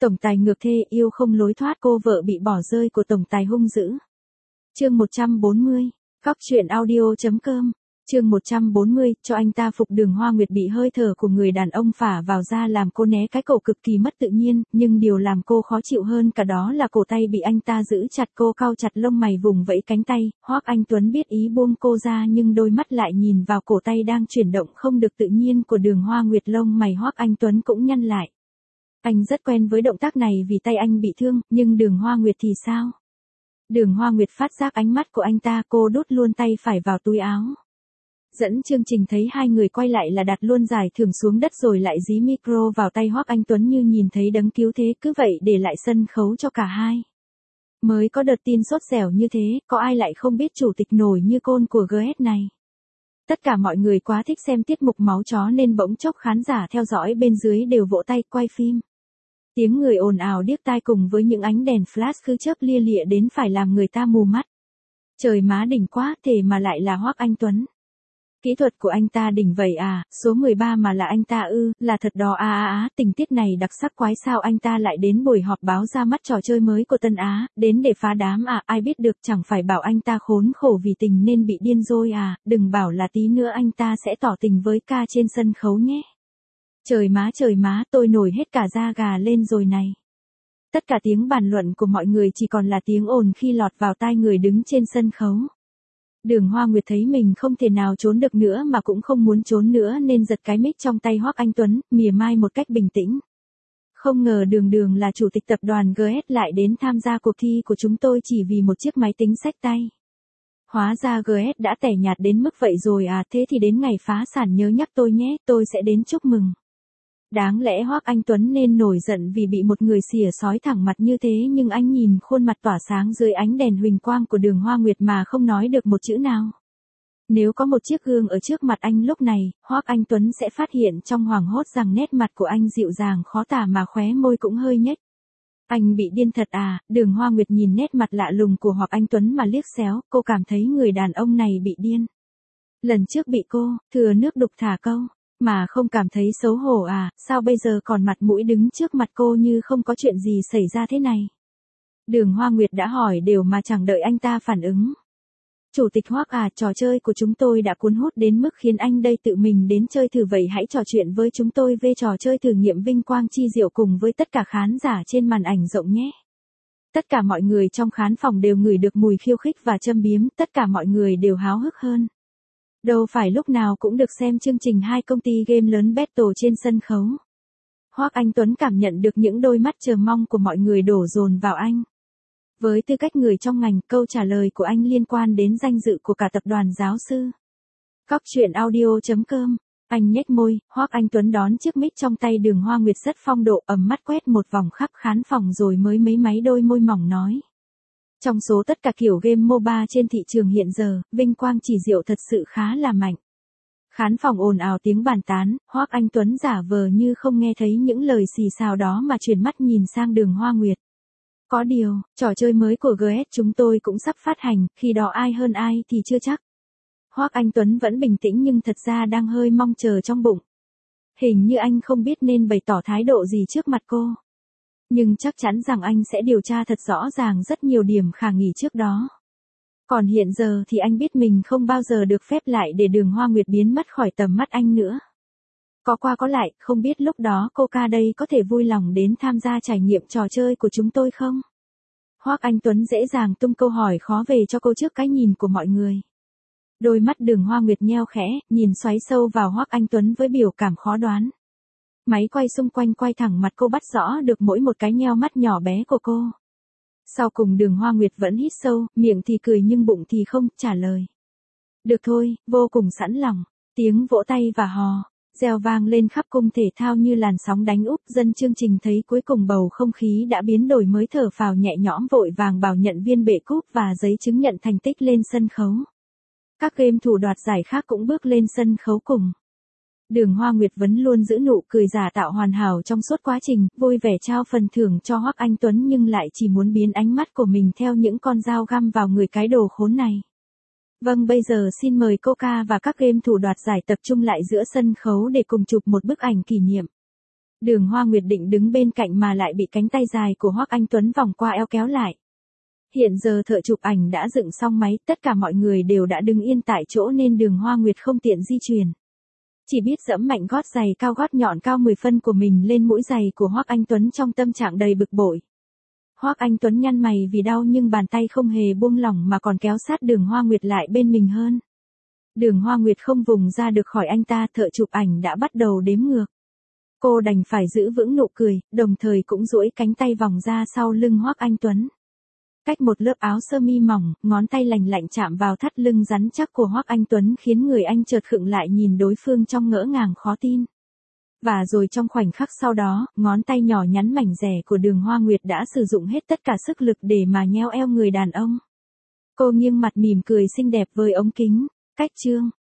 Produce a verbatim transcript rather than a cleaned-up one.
Tổng tài ngược thê yêu không lối thoát, cô vợ bị bỏ rơi của tổng tài hung dữ. Chương một trăm bốn mươi, Góc truyện audio chấm com. Chương một trăm bốn mươi, cho anh ta phục. Đường Hoa Nguyệt bị hơi thở của người đàn ông phả vào da làm cô né cái cổ cực kỳ mất tự nhiên, nhưng điều làm cô khó chịu hơn cả đó là cổ tay bị anh ta giữ chặt. Cô cau chặt lông mày vùng vẫy cánh tay. Hoắc Anh Tuấn biết ý buông cô ra nhưng đôi mắt lại nhìn vào cổ tay đang chuyển động không được tự nhiên của Đường Hoa Nguyệt. Lông mày Hoắc Anh Tuấn cũng nhăn lại. Anh rất quen với động tác này vì tay anh bị thương, nhưng Đường Hoa Nguyệt thì sao? Đường Hoa Nguyệt phát giác ánh mắt của anh ta, cô đút luôn tay phải vào túi áo. Dẫn chương trình thấy hai người quay lại là đặt luôn giải thưởng xuống đất rồi lại dí micro vào tay Hoắc Anh Tuấn như nhìn thấy đấng cứu thế, cứ vậy để lại sân khấu cho cả hai. Mới có đợt tin sốt dẻo như thế, có ai lại không biết chủ tịch nổi như côn của giê ét này. Tất cả mọi người quá thích xem tiết mục máu chó nên bỗng chốc khán giả theo dõi bên dưới đều vỗ tay quay phim. Tiếng người ồn ào điếc tai cùng với những ánh đèn flash cứ chớp lia lịa đến phải làm người ta mù mắt. Trời má đỉnh quá, thế mà lại là Hoắc Anh Tuấn. Kỹ thuật của anh ta đỉnh vậy à, số mười ba mà là anh ta ư, là thật đó à à à, tình tiết này đặc sắc quái sao anh ta lại đến buổi họp báo ra mắt trò chơi mới của Tân Á, đến để phá đám à, ai biết được, chẳng phải bảo anh ta khốn khổ vì tình nên bị điên rồi à, đừng bảo là tí nữa anh ta sẽ tỏ tình với ca trên sân khấu nhé. Trời má trời má, tôi nổi hết cả da gà lên rồi này. Tất cả tiếng bàn luận của mọi người chỉ còn là tiếng ồn khi lọt vào tai người đứng trên sân khấu. Đường Hoa Nguyệt thấy mình không thể nào trốn được nữa mà cũng không muốn trốn nữa nên giật cái mic trong tay Hoắc Anh Tuấn, mỉa mai một cách bình tĩnh. Không ngờ Đường Đường là chủ tịch tập đoàn giê ét lại đến tham gia cuộc thi của chúng tôi chỉ vì một chiếc máy tính xách tay. Hóa ra giê ét đã tẻ nhạt đến mức vậy rồi à, thế thì đến ngày phá sản nhớ nhắc tôi nhé, tôi sẽ đến chúc mừng. Đáng lẽ Hoắc Anh Tuấn nên nổi giận vì bị một người xỉa xói thẳng mặt như thế, nhưng anh nhìn khuôn mặt tỏa sáng dưới ánh đèn huỳnh quang của Đường Hoa Nguyệt mà không nói được một chữ nào. Nếu có một chiếc gương ở trước mặt anh lúc này, Hoắc Anh Tuấn sẽ phát hiện trong hoảng hốt rằng nét mặt của anh dịu dàng khó tả mà khóe môi cũng hơi nhếch. Anh bị điên thật à, Đường Hoa Nguyệt nhìn nét mặt lạ lùng của Hoắc Anh Tuấn mà liếc xéo, cô cảm thấy người đàn ông này bị điên. Lần trước bị cô, thừa nước đục thả câu. Mà không cảm thấy xấu hổ à, sao bây giờ còn mặt mũi đứng trước mặt cô như không có chuyện gì xảy ra thế này? Đường Hoa Nguyệt đã hỏi đều mà chẳng đợi anh ta phản ứng. Chủ tịch Hoắc à, trò chơi của chúng tôi đã cuốn hút đến mức khiến anh đây tự mình đến chơi thử, vậy hãy trò chuyện với chúng tôi về trò chơi thử nghiệm vinh quang chi diệu cùng với tất cả khán giả trên màn ảnh rộng nhé. Tất cả mọi người trong khán phòng đều ngửi được mùi khiêu khích và châm biếm, tất cả mọi người đều háo hức hơn. Đâu phải lúc nào cũng được xem chương trình hai công ty game lớn battle trên sân khấu. Hoắc Anh Tuấn cảm nhận được những đôi mắt chờ mong của mọi người đổ dồn vào anh. Với tư cách người trong ngành, câu trả lời của anh liên quan đến danh dự của cả tập đoàn giáo sư. Góc truyện audio chấm com. Anh nhếch môi, Hoắc Anh Tuấn đón chiếc mic trong tay Đường Hoa Nguyệt rất phong độ, ầm mắt quét một vòng khắp khán phòng rồi mới mấy máy đôi môi mỏng nói. Trong số tất cả kiểu game MOBA trên thị trường hiện giờ, vinh quang chỉ diệu thật sự khá là mạnh. Khán phòng ồn ào tiếng bàn tán, Hoắc Anh Tuấn giả vờ như không nghe thấy những lời xì xào đó mà chuyển mắt nhìn sang Đường Hoa Nguyệt. Có điều, trò chơi mới của giê ét chúng tôi cũng sắp phát hành, khi đó ai hơn ai thì chưa chắc. Hoắc Anh Tuấn vẫn bình tĩnh nhưng thật ra đang hơi mong chờ trong bụng. Hình như anh không biết nên bày tỏ thái độ gì trước mặt cô. Nhưng chắc chắn rằng anh sẽ điều tra thật rõ ràng rất nhiều điểm khả nghi trước đó. Còn hiện giờ thì anh biết mình không bao giờ được phép lại để Đường Hoa Nguyệt biến mất khỏi tầm mắt anh nữa. Có qua có lại, không biết lúc đó cô ca đây có thể vui lòng đến tham gia trải nghiệm trò chơi của chúng tôi không? Hoắc Anh Tuấn dễ dàng tung câu hỏi khó về cho cô trước cái nhìn của mọi người. Đôi mắt Đường Hoa Nguyệt nheo khẽ, nhìn xoáy sâu vào Hoắc Anh Tuấn với biểu cảm khó đoán. Máy quay xung quanh quay thẳng mặt cô bắt rõ được mỗi một cái nheo mắt nhỏ bé của cô. Sau cùng Đường Hoa Nguyệt vẫn hít sâu, miệng thì cười nhưng bụng thì không, trả lời. Được thôi, vô cùng sẵn lòng. Tiếng vỗ tay và hò, reo vang lên khắp cung thể thao như làn sóng đánh úp. Dân chương trình thấy cuối cùng bầu không khí đã biến đổi mới thở phào nhẹ nhõm vội vàng bảo nhận viên bệ cúp và giấy chứng nhận thành tích lên sân khấu. Các game thủ đoạt giải khác cũng bước lên sân khấu cùng. Đường Hoa Nguyệt vẫn luôn giữ nụ cười giả tạo hoàn hảo trong suốt quá trình, vui vẻ trao phần thưởng cho Hoắc Anh Tuấn nhưng lại chỉ muốn biến ánh mắt của mình theo những con dao găm vào người cái đồ khốn này. Vâng, bây giờ xin mời cô ca và các game thủ đoạt giải tập trung lại giữa sân khấu để cùng chụp một bức ảnh kỷ niệm. Đường Hoa Nguyệt định đứng bên cạnh mà lại bị cánh tay dài của Hoắc Anh Tuấn vòng qua eo kéo lại. Hiện giờ thợ chụp ảnh đã dựng xong máy, tất cả mọi người đều đã đứng yên tại chỗ nên Đường Hoa Nguyệt không tiện di chuyển. Chỉ biết giẫm mạnh gót giày cao gót nhọn cao mười phân của mình lên mũi giày của Hoắc Anh Tuấn trong tâm trạng đầy bực bội. Hoắc Anh Tuấn nhăn mày vì đau nhưng bàn tay không hề buông lỏng mà còn kéo sát Đường Hoa Nguyệt lại bên mình hơn. Đường Hoa Nguyệt không vùng ra được khỏi anh ta, thợ chụp ảnh đã bắt đầu đếm ngược. Cô đành phải giữ vững nụ cười, đồng thời cũng duỗi cánh tay vòng ra sau lưng Hoắc Anh Tuấn. Cách một lớp áo sơ mi mỏng, ngón tay lành lạnh chạm vào thắt lưng rắn chắc của Hoắc Anh Tuấn khiến người anh chợt khựng lại nhìn đối phương trong ngỡ ngàng khó tin. Và rồi trong khoảnh khắc sau đó, ngón tay nhỏ nhắn mảnh dẻ của Đường Hoa Nguyệt đã sử dụng hết tất cả sức lực để mà nheo eo người đàn ông. Cô nghiêng mặt mỉm cười xinh đẹp với ống kính. Cách chương